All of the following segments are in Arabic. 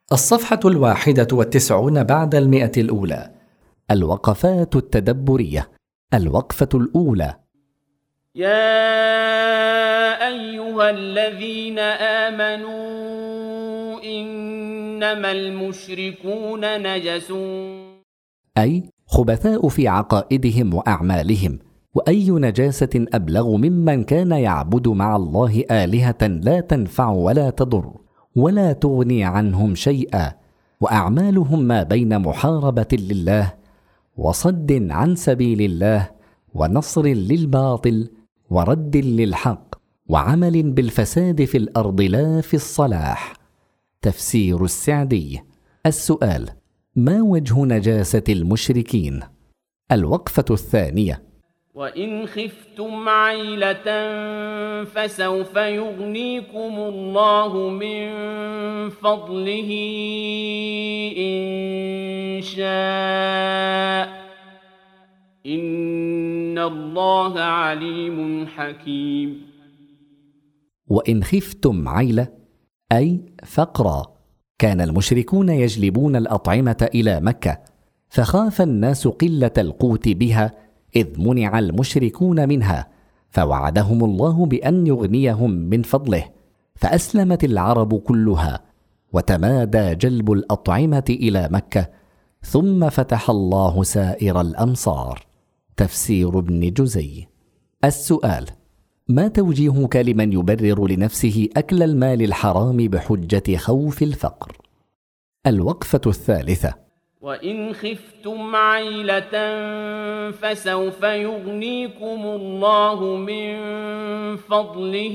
الصفحة 91 بعد 100 الوقفات التدبرية. الوقفة الأولى: يا أيها الذين آمنوا إنما المشركون نجس، أي خبثاء في عقائدهم وأعمالهم، وأي نجاسة أبلغ ممن كان يعبد مع الله آلهة لا تنفع ولا تضر ولا تغني عنهم شيئا، وأعمالهم ما بين محاربة لله وصد عن سبيل الله ونصر للباطل ورد للحق وعمل بالفساد في الأرض لا في الصلاح. تفسير السعدي. السؤال: ما وجه نجاسة المشركين؟ الوقفة الثانية: وإن خفتم عيلة فسوف يغنيكم الله من فضله إن شاء، إن الله عليم حكيم. وإن خفتم عيلة أي فقرا. كان المشركون يجلبون الأطعمة إلى مكة، فخاف الناس قلة القوت بها إذ منع المشركون منها، فوعدهم الله بأن يغنيهم من فضله، فأسلمت العرب كلها وتمادى جلب الأطعمة إلى مكة، ثم فتح الله سائر الأمصار. تفسير ابن جزي. السؤال: ما توجيهك لمن يبرر لنفسه أكل المال الحرام بحجة خوف الفقر؟ الوقفة الثالثة: وإن خفتم عيلة فسوف يغنيكم الله من فضله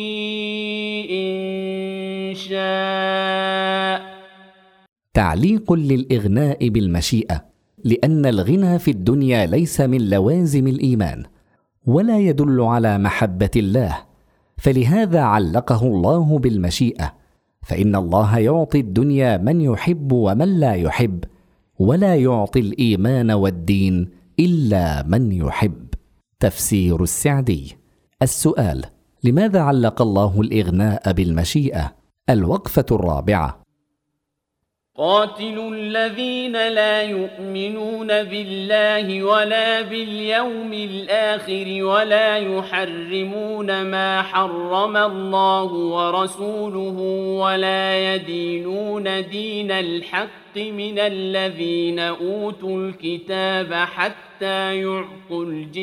إن شاء. تعليق للإغناء بالمشيئة، لأن الغنى في الدنيا ليس من لوازم الإيمان ولا يدل على محبة الله، فلهذا علقه الله بالمشيئة، فإن الله يعطي الدنيا من يحب ومن لا يحب، ولا يعطي الإيمان والدين إلا من يحب. تفسير السعدي. السؤال: لماذا علق الله الإغناء بالمشيئة؟ الوقفة الرابعة: قاتلوا الذين لا يؤمنون بالله ولا باليوم الآخر ولا يحرمون ما حرم الله ورسوله ولا يدينون دين الحق من الذين أوتوا الكتاب حتى يعطوا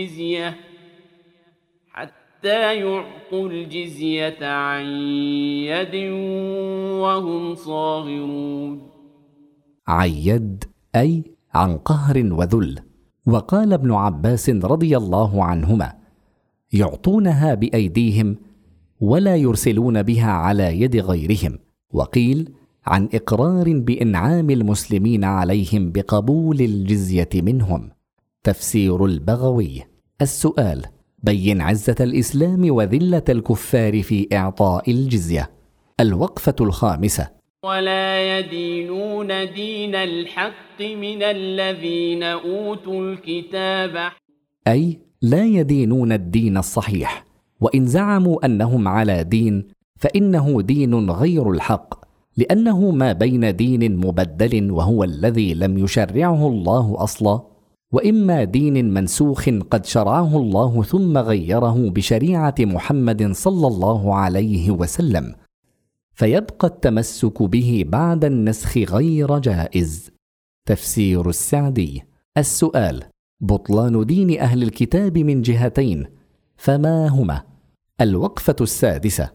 الجزية عن يد وهم صاغرون. عن يد أي عن قهر وذل. وقال ابن عباس رضي الله عنهما: يعطونها بأيديهم ولا يرسلون بها على يد غيرهم. وقيل عن إقرار بإنعام المسلمين عليهم بقبول الجزية منهم. تفسير البغوي. السؤال: بين عزة الإسلام وذلة الكفار في إعطاء الجزية. الوقفة الخامسة: ولا يدينون دين الحق من الذين أوتوا الكتاب، أي لا يدينون الدين الصحيح، وإن زعموا أنهم على دين فإنه دين غير الحق، لأنه ما بين دين مبدل وهو الذي لم يشرعه الله أصلا، وإما دين منسوخ قد شرعه الله ثم غيره بشريعة محمد صلى الله عليه وسلم، فيبقى التمسك به بعد النسخ غير جائز. تفسير السعدي. السؤال: بطلان دين أهل الكتاب من جهتين، فما هما؟ الوقفة السادسة: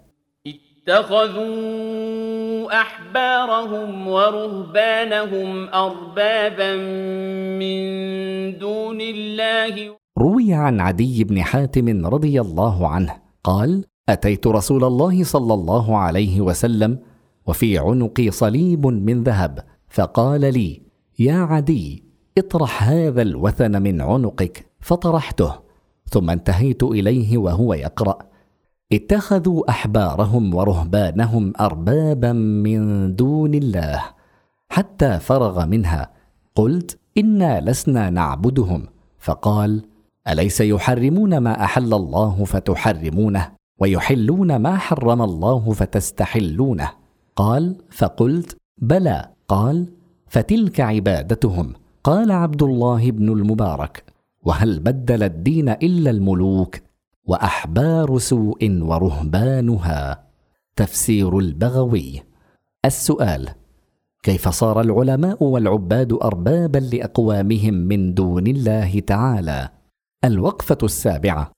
اتخذوا أحبارهم ورهبانهم أربابا من دون الله. روي عن عدي بن حاتم رضي الله عنه قال: أتيت رسول الله صلى الله عليه وسلم وفي عنقي صليب من ذهب، فقال لي: يا عدي، اطرح هذا الوثن من عنقك، فطرحته، ثم انتهيت إليه وهو يقرأ: اتخذوا أحبارهم ورهبانهم أربابا من دون الله، حتى فرغ منها. قلت: إنا لسنا نعبدهم. فقال: أليس يحرمون ما أحل الله فتحرمونه، ويحلون ما حرم الله فتستحلونه؟ قال: فقلت: بلى. قال: فتلك عبادتهم. قال عبد الله بن المبارك: وهل بدل الدين إلا الملوك وأحبار سوء ورهبانها. تفسير البغوي. السؤال: كيف صار العلماء والعباد أربابا لأقوامهم من دون الله تعالى؟ الوقفة السابعة.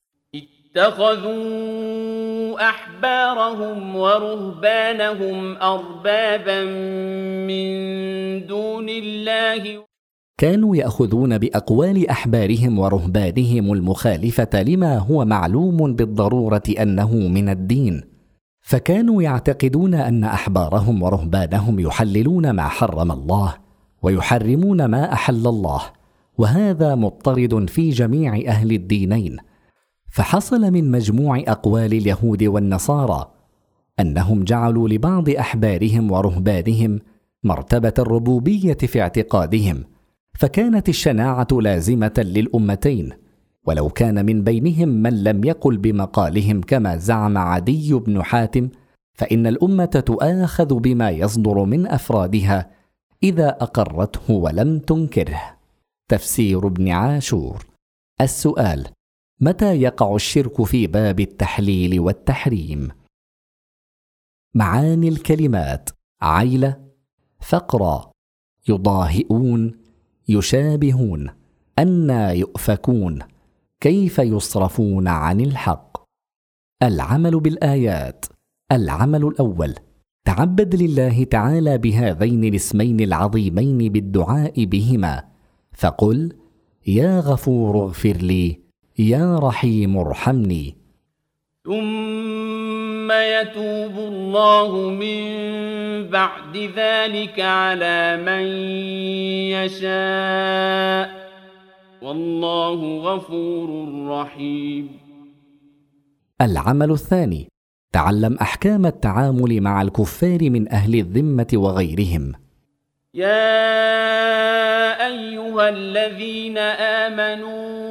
اتخذوا أحبارهم ورهبانهم أربابا من دون الله. كانوا يأخذون بأقوال أحبارهم ورهبانهم المخالفة لما هو معلوم بالضرورة أنه من الدين، فكانوا يعتقدون أن أحبارهم ورهبانهم يحللون ما حرم الله ويحرمون ما أحل الله، وهذا مضطرد في جميع أهل الدينين. فحصل من مجموع أقوال اليهود والنصارى أنهم جعلوا لبعض أحبارهم ورهبانهم مرتبة الربوبية في اعتقادهم، فكانت الشناعة لازمة للأمتين، ولو كان من بينهم من لم يقل بمقالهم كما زعم عدي بن حاتم، فإن الأمة تؤاخذ بما يصدر من أفرادها إذا أقرته ولم تنكره. تفسير ابن عاشور. السؤال: متى يقع الشرك في باب التحليل والتحريم؟ معاني الكلمات: عيلة، فقرا، يضاهئون، يشابهون، أنى يؤفكون، كيف يصرفون عن الحق. العمل بالآيات. العمل الأول: تعبد لله تعالى بهذين الاسمين العظيمين بالدعاء بهما، فقل: يا غفور اغفر لي، يا رحيم ارحمني. ثم يتوب الله من بعد ذلك على من يشاء، والله غفور رحيم. العمل الثاني: تعلم أحكام التعامل مع الكفار من أهل الذمة وغيرهم. يا أيها الذين آمنوا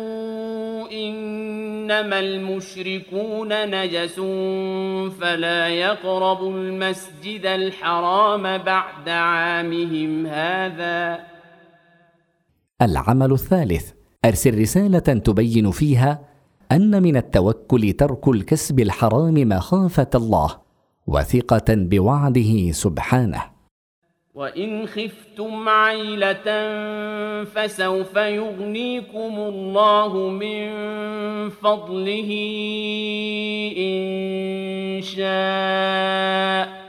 إنما المشركون نجس فلا يقربوا المسجد الحرام بعد عامهم هذا. العمل الثالث: أرسل رسالة تبين فيها أن من التوكل ترك الكسب الحرام مخافة الله وثقة بوعده سبحانه. وإن خفتم عيلة فسوف يغنيكم الله من فضله إن شاء.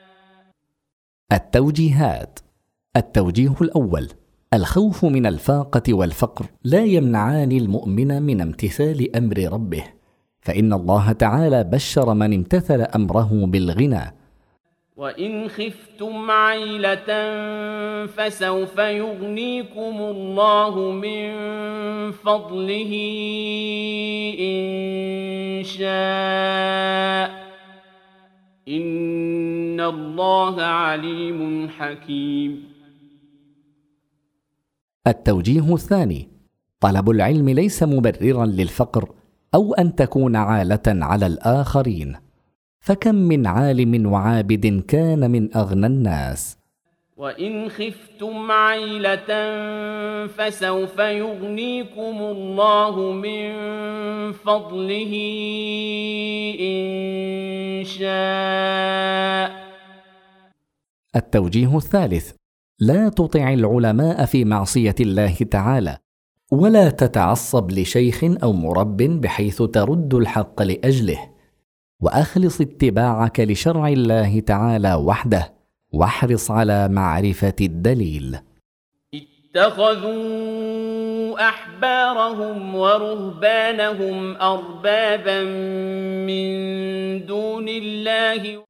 التوجيهات. التوجيه الأول: الخوف من الفاقة والفقر لا يمنعان المؤمن من امتثال أمر ربه، فإن الله تعالى بشر من امتثل أمره بالغنى. وإن خفتم عيلة فسوف يغنيكم الله من فضله إن شاء، إن الله عليم حكيم. التوجيه الثاني: طلب العلم ليس مبررا للفقر أو أن تكون عالة على الآخرين، فكم من عالم وعابد كان من أغنى الناس. وإن خفتم عيلة فسوف يغنيكم الله من فضله إن شاء. التوجيه الثالث: لا تطع العلماء في معصية الله تعالى، ولا تتعصب لشيخ أو مرب بحيث ترد الحق لأجله، وأخلص اتباعك لشرع الله تعالى وحده، واحرص على معرفة الدليل. اتخذوا أحبارهم ورهبانهم أربابا من دون الله